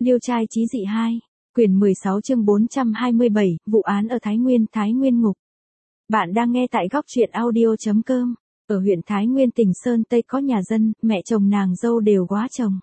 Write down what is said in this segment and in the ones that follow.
Liêu trai chí dị 2, quyển 16 chương 427, vụ án ở Thái Nguyên ngục. Bạn đang nghe tại góc truyện audio.com. Ở huyện Thái Nguyên tỉnh Sơn Tây có nhà dân, mẹ chồng nàng dâu đều quá chồng.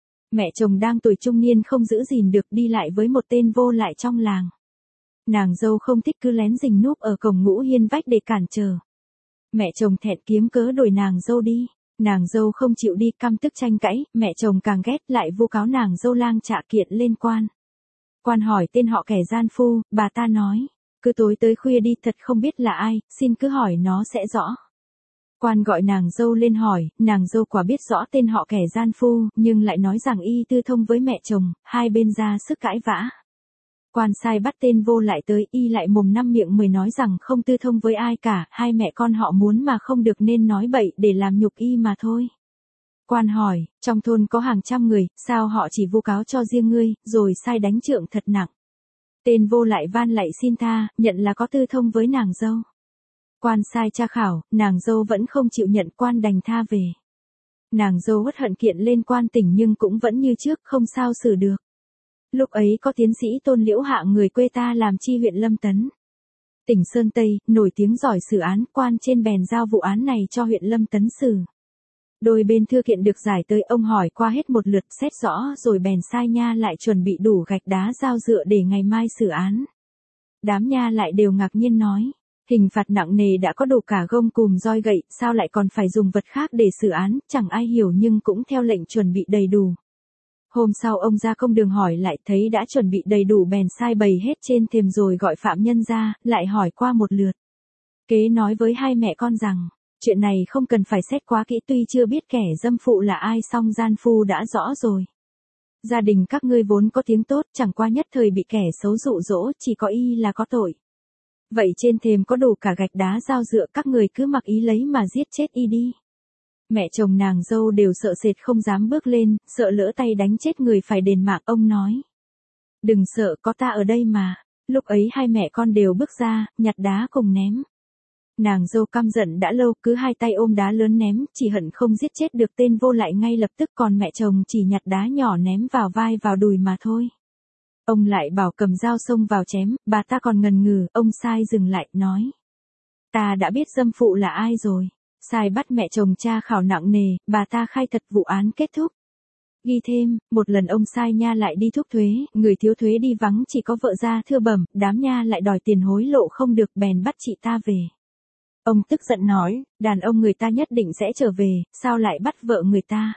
Mẹ chồng đang tuổi trung niên không giữ gìn được đi lại với một tên vô lại trong làng. Nàng dâu không thích cứ lén rình núp ở cổng ngũ hiên vách để cản trở. Mẹ chồng thẹn kiếm cớ đuổi nàng dâu đi. Nàng dâu không chịu đi, căm tức tranh cãi, mẹ chồng càng ghét lại vu cáo nàng dâu lang trạ kiện lên quan. Quan hỏi tên họ kẻ gian phu, bà ta nói, cứ tối tới khuya đi, thật không biết là ai, xin cứ hỏi nó sẽ rõ. Quan gọi nàng dâu lên hỏi, nàng dâu quả biết rõ tên họ kẻ gian phu, nhưng lại nói rằng y tư thông với mẹ chồng, hai bên ra sức cãi vã. Quan sai bắt tên vô lại tới, y lại mồm năm miệng mười nói rằng không tư thông với ai cả, hai mẹ con họ muốn mà không được nên nói bậy để làm nhục y mà thôi. Quan hỏi, trong thôn có hàng trăm người, sao họ chỉ vu cáo cho riêng ngươi, rồi sai đánh trượng thật nặng. Tên vô lại van lạy xin tha, nhận là có tư thông với nàng dâu. Quan sai tra khảo, nàng dâu vẫn không chịu nhận, quan đành tha về. Nàng dâu uất hận kiện lên quan tỉnh nhưng cũng vẫn như trước, không sao xử được. Lúc ấy có tiến sĩ Tôn Liễu Hạ người quê ta làm chi huyện Lâm Tấn, tỉnh Sơn Tây, nổi tiếng giỏi xử án, quan trên bèn giao vụ án này cho huyện Lâm Tấn xử. Đôi bên thư kiện được giải tới, ông hỏi qua hết một lượt xét rõ rồi bèn sai nha lại chuẩn bị đủ gạch đá dao dựa để ngày mai xử án. Đám nha lại đều ngạc nhiên nói, hình phạt nặng nề đã có đủ cả gông cùm roi gậy, sao lại còn phải dùng vật khác để xử án, chẳng ai hiểu nhưng cũng theo lệnh chuẩn bị đầy đủ. Hôm sau ông ra công đường hỏi lại, thấy đã chuẩn bị đầy đủ bèn sai bày hết trên thềm rồi gọi phạm nhân ra, lại hỏi qua một lượt. Kế nói với hai mẹ con rằng, chuyện này không cần phải xét quá kỹ, tuy chưa biết kẻ dâm phụ là ai song gian phu đã rõ rồi. Gia đình các ngươi vốn có tiếng tốt, chẳng qua nhất thời bị kẻ xấu dụ dỗ, chỉ có y là có tội. Vậy trên thềm có đủ cả gạch đá dao dựa, các người cứ mặc ý lấy mà giết chết y đi. Mẹ chồng nàng dâu đều sợ sệt không dám bước lên, sợ lỡ tay đánh chết người phải đền mạng. Ông nói, đừng sợ, có ta ở đây mà. Lúc ấy hai mẹ con đều bước ra, nhặt đá cùng ném. Nàng dâu căm giận đã lâu, cứ hai tay ôm đá lớn ném, chỉ hận không giết chết được tên vô lại ngay lập tức, còn mẹ chồng chỉ nhặt đá nhỏ ném vào vai vào đùi mà thôi. Ông lại bảo cầm dao xông vào chém, bà ta còn ngần ngừ, ông sai dừng lại, nói, ta đã biết dâm phụ là ai rồi. Sai bắt mẹ chồng tra khảo nặng nề, bà ta khai thật, vụ án kết thúc. Ghi thêm, một lần ông sai nha lại đi thúc thuế, người thiếu thuế đi vắng chỉ có vợ ra thưa bẩm, đám nha lại đòi tiền hối lộ không được bèn bắt chị ta về. Ông tức giận nói, đàn ông người ta nhất định sẽ trở về, sao lại bắt vợ người ta?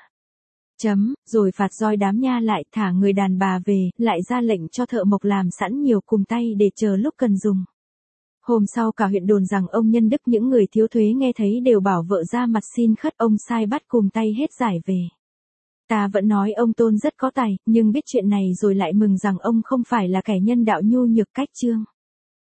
Rồi phạt roi đám nha lại, thả người đàn bà về, lại ra lệnh cho thợ mộc làm sẵn nhiều cùm tay để chờ lúc cần dùng. Hôm sau cả huyện đồn rằng ông nhân đức, những người thiếu thuế nghe thấy đều bảo vợ ra mặt xin khất, ông sai bắt cùm tay hết giải về. Ta vẫn nói ông Tôn rất có tài, nhưng biết chuyện này rồi lại mừng rằng ông không phải là kẻ nhân đạo nhu nhược cách chương.